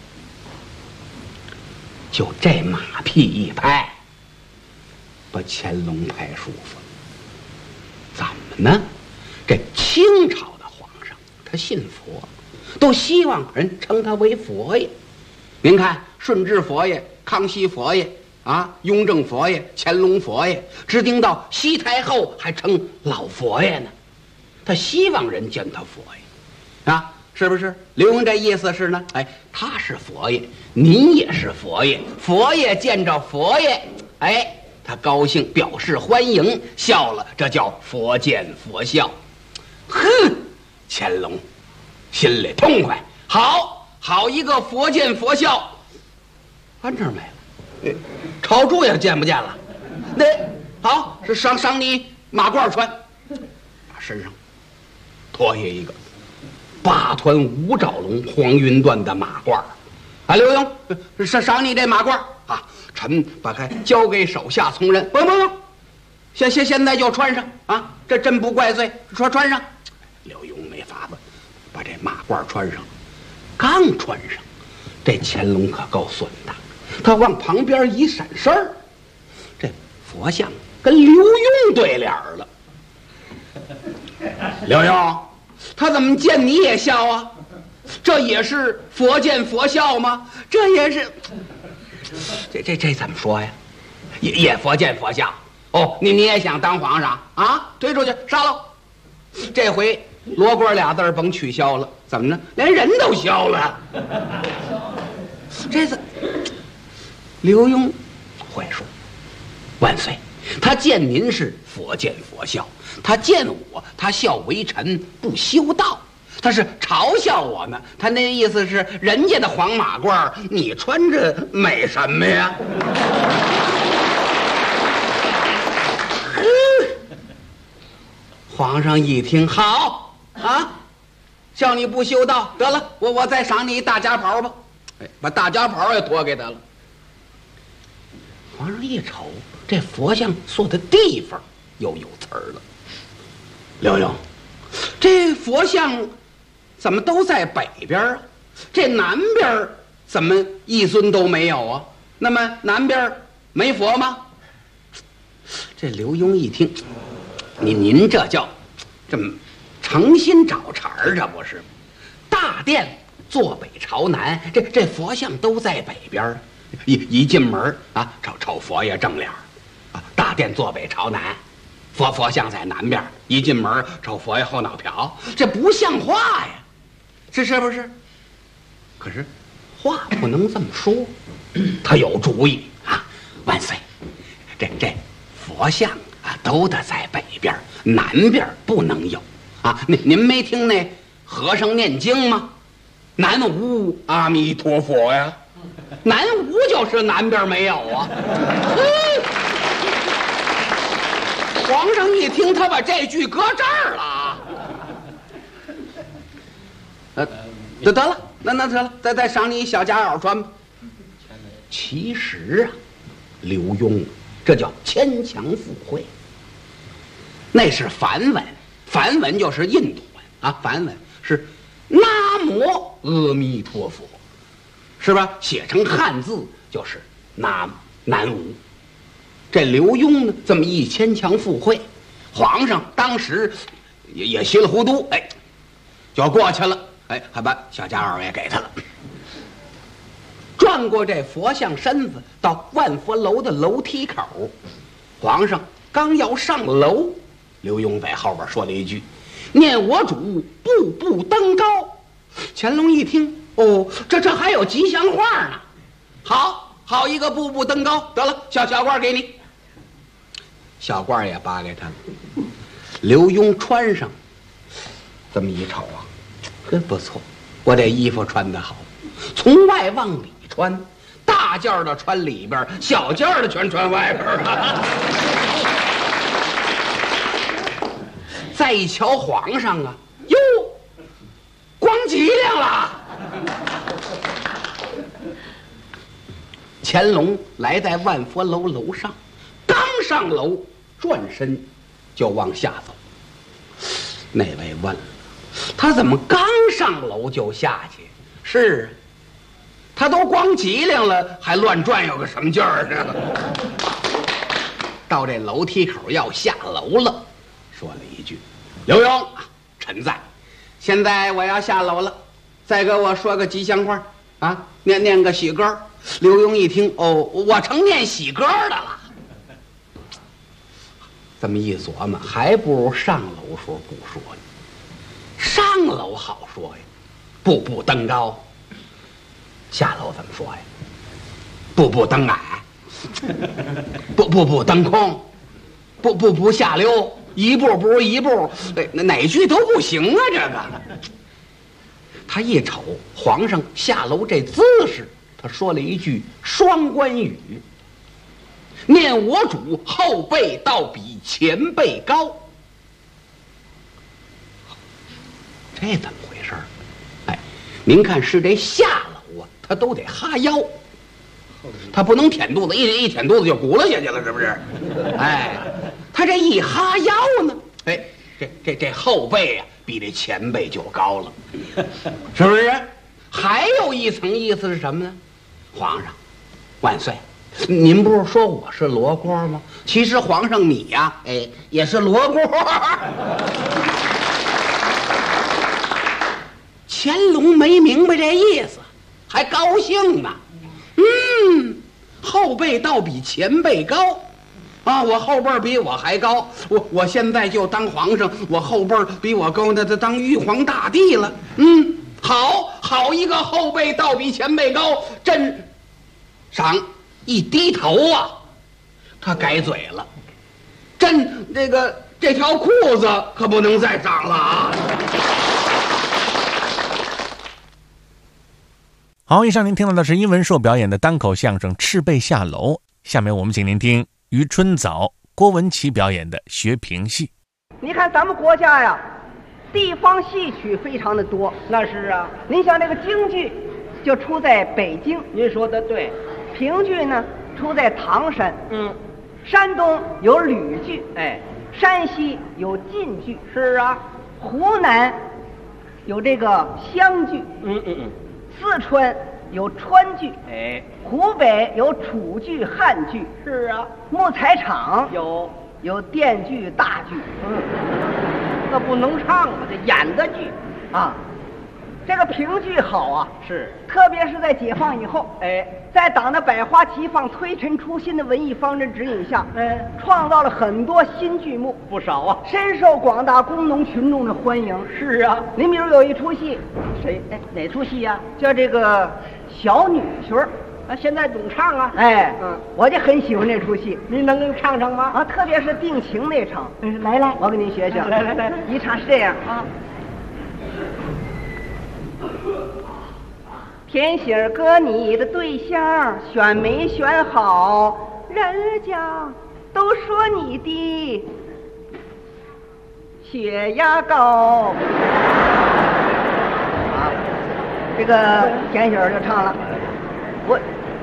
就这马屁一拍，把乾隆拍舒服了。怎么呢？这清朝的皇上他信佛，都希望人称他为佛爷。您看顺治佛爷、康熙佛爷啊，雍正佛爷、乾隆佛爷，直盯到西太后还称老佛爷呢。他希望人叫他佛爷啊，是不是？刘墉这意思是呢，哎，他是佛爷，您也是佛爷，佛爷见着佛爷，哎，他高兴，表示欢迎，笑了，这叫佛见佛孝。哼，乾隆心里痛快，好一个佛见佛孝，完这儿没了。朝珠也见不见了？那好，是赏你马褂穿，把身上脱下一个8团5爪龙黄云缎的马褂啊，刘墉赏你这马褂啊，臣把它交给手下从人。不，现在就穿上啊，这朕不怪罪，说穿上。刘墉没法子，把这马褂穿上，刚穿上，这乾隆可够损的。他往旁边一闪身儿，这佛像跟刘墉对脸了。刘墉，他怎么见你也笑啊？这也是佛见佛孝吗？这也是，这怎么说呀？也佛见佛孝哦。你也想当皇上啊？推出去杀喽！这回罗锅俩字甭取消了，怎么着？连人都消了。这次刘墉会说：“万岁，他见您是佛见佛孝，他见我，他笑为臣不修道，他是嘲笑我呢。他那意思是，人家的黄马褂，你穿着美什么呀？”皇上一听，好啊，叫你不修道，得了，我再赏你一大家袍吧。哎，把大家袍也脱给他了。皇上一瞅，这佛像坐的地方又有词儿了。刘墉，这佛像怎么都在北边啊？这南边怎么一尊都没有啊？那么南边没佛吗？这刘墉一听，您这叫这么诚心找茬儿，这不是？大殿坐北朝南，这佛像都在北边，一进门啊，瞅佛爷正脸啊，大殿坐北朝南，佛像在南边，一进门瞅佛爷后脑瓢，这不像话呀，是不是？可是话不能这么说，他有主意啊！万岁，这佛像啊都得在北边，南边不能有啊！您没听那和尚念经吗？南无阿弥陀佛呀，南无就是南边没有啊。皇上一听，他把这句搁这儿了。得了，那得了，再赏你一小夹袄穿吧。其实啊，刘墉这叫牵强附会，那是梵文，梵文就是印度文啊，梵文是南无阿弥陀佛，是吧？写成汉字就是南无。这刘墉呢，这么一牵强附会，皇上当时也稀里糊涂，哎，就过去了，哎，还把小夹袄也给他了。转过这佛像身子，到万佛楼的楼梯口，皇上刚要上楼，刘墉在后边说了一句：“念我主步步登高。”乾隆一听，哦，这还有吉祥话呢，好一个步步登高，得了，小褂给你。小褂也扒给他了。刘墉穿上，这么一瞅啊，真不错，我这衣服穿得好，从外往里穿，大件的穿里边，小件的全穿外边啊。再一瞧皇上啊，哟，光脊梁了。 乾隆来在万佛楼楼上，刚上楼，转身就往下走。那位问了，他怎么刚上楼就下去？是啊，他都光脊梁了，还乱转悠个什么劲儿呢？到这楼梯口要下楼了，说了一句：“刘墉，臣在。现在我要下楼了，再给我说个吉祥话啊，念个喜歌。”刘墉一听，哦，我成念喜歌的了。这么一琢磨，还不如上楼时候不说呢。上楼好说呀，步步登高。下楼怎么说呀？步步登矮，步步登空，步下溜，一步不如一步，哪句都不行啊！这个，他一瞅皇上下楼这姿势，他说了一句双关语：“念我主后背倒比前背高。”这怎么回事？哎，您看是这下楼啊，他都得哈腰。他不能舔肚子，一舔肚子就轱辘下去了，是不是？哎，他这一哈腰呢，哎，这后背啊，比这前背就高了，是不是？还有一层意思是什么呢？皇上，万岁！您不是说我是罗锅吗？其实皇上你呀，哎，也是罗锅。乾隆没明白这意思，还高兴呢。后背倒比前背高，啊，我后背比我还高，我现在就当皇上，我后背比我高，那当玉皇大帝了。好一个后背倒比前背高，朕赏一低头啊，他改嘴了，朕这条裤子可不能再长了啊。 好，以上您听到的是殷文硕表演的单口相声《赤背下楼》。下面我们请您听于春藻、郭文琪表演的学评戏。 你看咱们国家呀，地方戏曲非常的多。 那是啊， 您像这个京剧就出在北京， 您说的对。 评剧呢出在唐山，山东有吕剧， 哎， 山西有晋剧， 是啊， 湖南有这个湘剧，四川有川剧， 哎， 湖北有楚剧、汉剧， 是啊， 木材厂有电剧、大剧， 那不能唱啊，这演的剧啊。这个评剧好啊， 是， 特别是在解放以后， 哎， 在党的百花齐放、推陈出新的文艺方针指引下，创造了很多新剧目， 不少啊， 深受广大工农群众的欢迎。 是啊， 您比如有一出戏， 哪出戏呀？ 叫这个小女婿儿。 啊，现在懂唱啊！ 哎，我就很喜欢这出戏。 您能唱唱吗？ 啊，特别是定情那场。来，我给您学学。 来， 一场是这样啊。天心儿哥，你的对象选没选好？人家都说你的血压高。啊，这个天心儿就唱了。我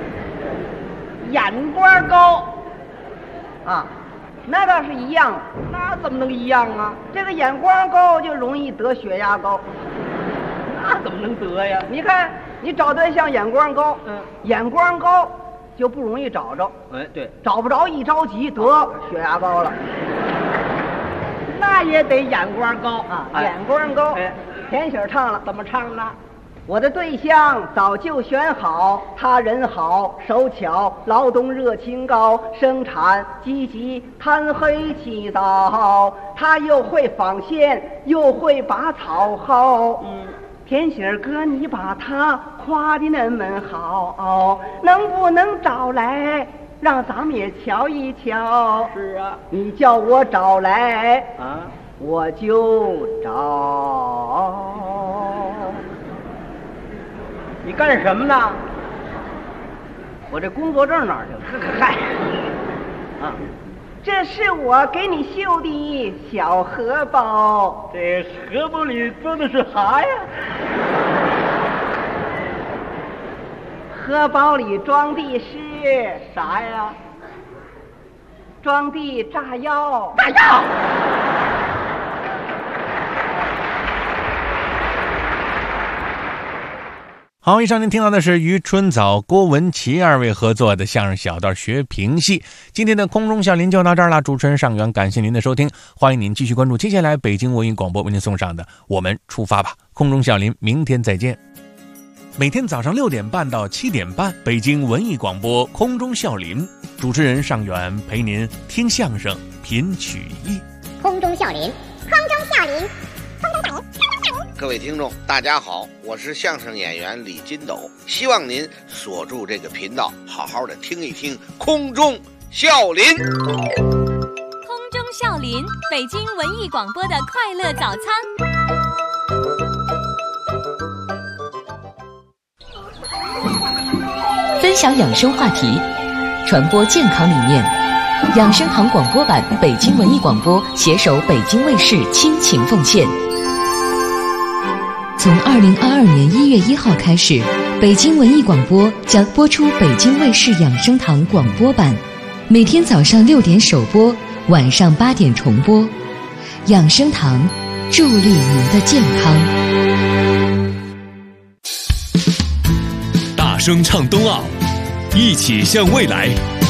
眼光高啊，那倒是一样， 那怎么能一样啊？ 这个眼光高就容易得血压高， 那怎么能得呀？ 你看，你找对象眼光高，眼光高就不容易找着， 哎，对， 找不着一着急得血压高了， 那也得眼光高啊，眼光高。田喜唱了， 怎么唱呢？ 我的对象早就选好，他人好，手巧，劳动热情高，生产积极，贪黑起早，他又会纺线，又会拔草蒿。田喜儿哥，你把他夸的那么好，能不能找来让咱们也瞧一瞧？ 是啊， 你叫我找来啊， 我就找。 你干什么呢？ 我这工作证哪儿去了？嗨，啊，这是我给你绣的小荷包。 这荷包里装的是啥呀？ 荷包里装的是些啥呀？装地炸药。 炸药。 好，以上您听到的是于春早、郭文琪二位合作的相声小段学评戏。今天的空中笑林就到这儿了，主持人尚元，感谢您的收听，欢迎您继续关注接下来北京文艺广播为您送上的《我们出发吧》。空中笑林，明天再见。每天早上6点半到7点半，北京文艺广播空中笑林，主持人尚元陪您听相声、品曲艺。 空中笑林，空中笑林，空中笑林。 各位听众大家好，我是相声演员李金斗，希望您锁住这个频道，好好的听一听空中笑林。 空中笑林，北京文艺广播的快乐早餐。 分享养生话题，传播健康理念。养生堂广播版，北京文艺广播携手北京卫视倾情奉献。从2022年1月1号开始，北京文艺广播将播出北京卫视养生堂广播版，每天早上6点首播，晚上8点重播。养生堂，助力您的健康。 大声唱冬奥，一起向未来。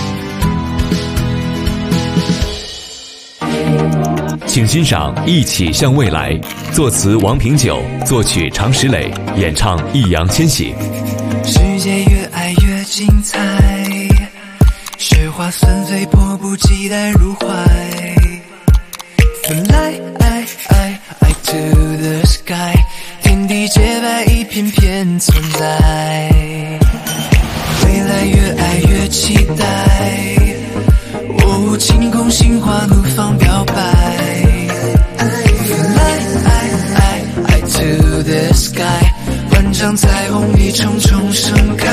请欣赏《一起向未来》，作词王平久，作曲常石磊，演唱易烊千玺。 世界越爱越精彩，雪花纷飞，迫不及待入怀。Fly to the sky， 天地洁白，一片片存在。未来越爱越期待，晴空心花怒放表白。Fly to the sky， 万丈彩虹一重重盛开。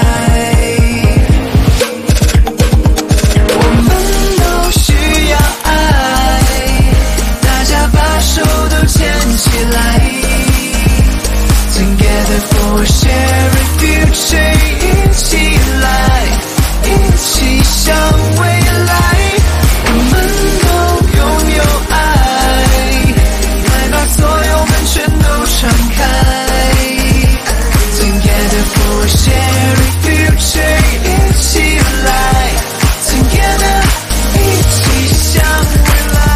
我们都需要爱，大家把手都牵起来。Together for a shared future， 一起来，一起向未来。我们都拥有爱，来把所有门全都敞开。Together for a shared future， 一起来 ，Together 一起向未来。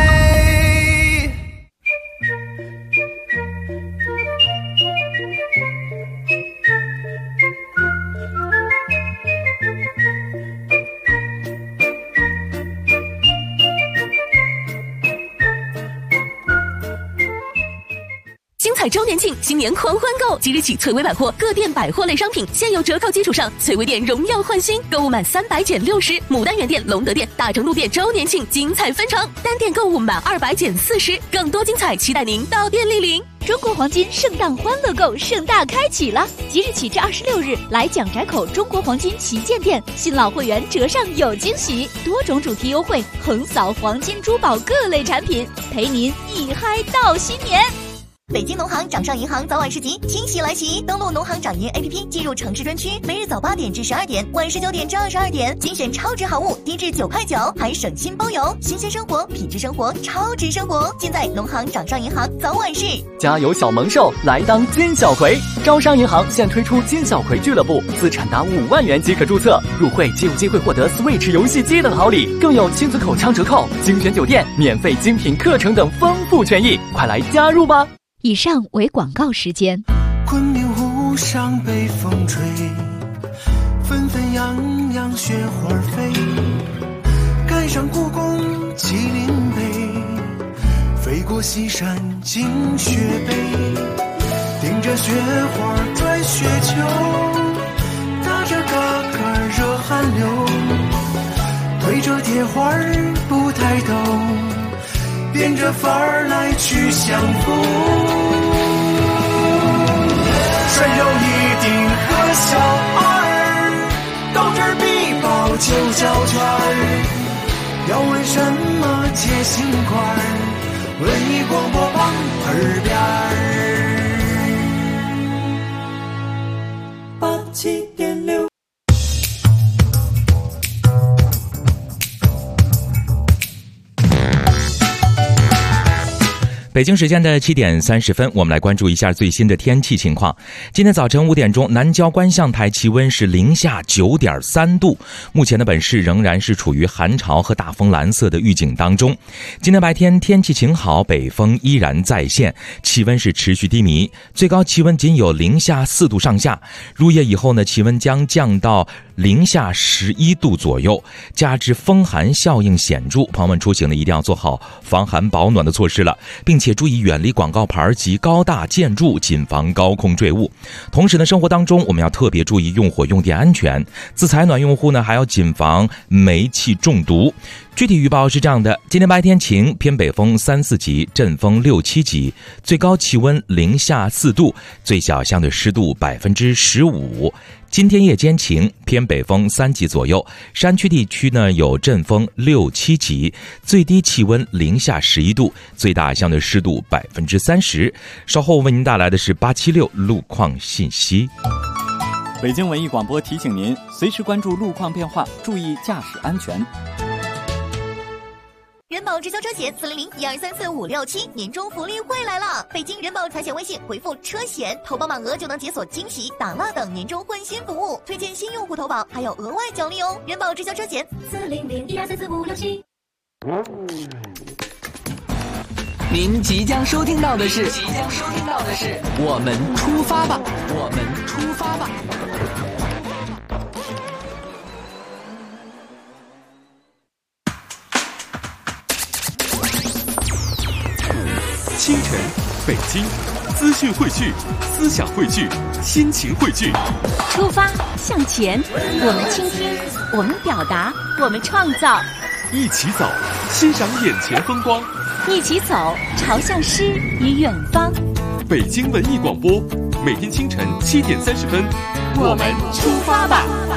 精彩周年庆，新年狂欢购！即日起，翠微百货各店百货类商品现有折扣基础上，翠微店荣耀焕新，购物满300减60。牡丹园店、隆德店、大成路店周年庆精彩纷呈，单店购物满200减40，更多精彩期待您到店莅临。 中国黄金圣诞欢乐购盛大开启了，即日起至26日，来蒋宅口中国黄金旗舰店，新老会员折上有惊喜，多种主题优惠，横扫黄金珠宝各类产品，陪您一嗨到新年。 北京农行掌上银行早晚市集惊喜来袭！登录农行掌银 APP， 进入城市专区，每日早8点至12点，晚19点至22点，精选超值好物，低至9块9，还省心包邮，新鲜生活，品质生活，超值生活，尽在农行掌上银行早晚市。 家有小萌兽，来当金小葵！招商银行现推出金小葵俱乐部，资产达5万元即可注册，入会即有机会获得 Switch 游戏机等好礼，更有亲子口腔折扣、精选酒店、免费精品课程等丰富权益，快来加入吧！ 以上为广告时间。 昆明湖上北风吹，纷纷扬扬雪花飞，赶上故宫麒麟碑，飞过西山进雪北，顶着雪花转雪球，打着嘎嘎热汗流，推着铁花不抬头，变着法儿来去相逢，穿上一顶和小二，斗智必报9角圈儿，要问什么解心块儿，文艺广播榜耳边儿，87.6。 北京时间的7点30分，我们来关注一下最新的天气情况。今天早晨5点钟，南郊观象台气温是零下9.3度。目前的本市仍然是处于寒潮和大风蓝色的预警当中。今天白天天气晴好，北风依然在线，气温是持续低迷，最高气温仅有零下4度上下。入夜以后呢，气温将降到零下11度左右，加之风寒效应显著，朋友们出行呢一定要做好防寒保暖的措施了，并且注意远离广告牌及高大建筑，谨防高空坠物。同时呢，生活当中我们要特别注意用火用电安全，自采暖用户呢还要谨防煤气中毒。具体预报是这样的：今天白天晴，偏北风3、4级，阵风6、7级，最高气温零下4度，最小相对湿度15%。今天夜间晴，偏北风3级左右，山区地区呢有阵风6、7级，最低气温零下11度，最大相对湿度30%。稍后为您带来的是876路况信息。 北京文艺广播提醒您，随时关注路况变化，注意驾驶安全。 人保直销车险400-1234-567年终福利会来了！北京人保财险微信回复车险，投保满额就能解锁惊喜、打蜡等年终换新服务，推荐新用户投保还有额外奖励哦！人保直销车险400-1234-567。 您即将收听到的是我们出发吧，我们出发吧。 清晨，北京，资讯汇聚，思想汇聚，心情汇聚。 出发向前，我们倾听，我们表达，我们创造。 一起走，欣赏眼前风光。 一起走，朝向诗与远方。 北京文艺广播，每天清晨7点30分， 我们出发吧。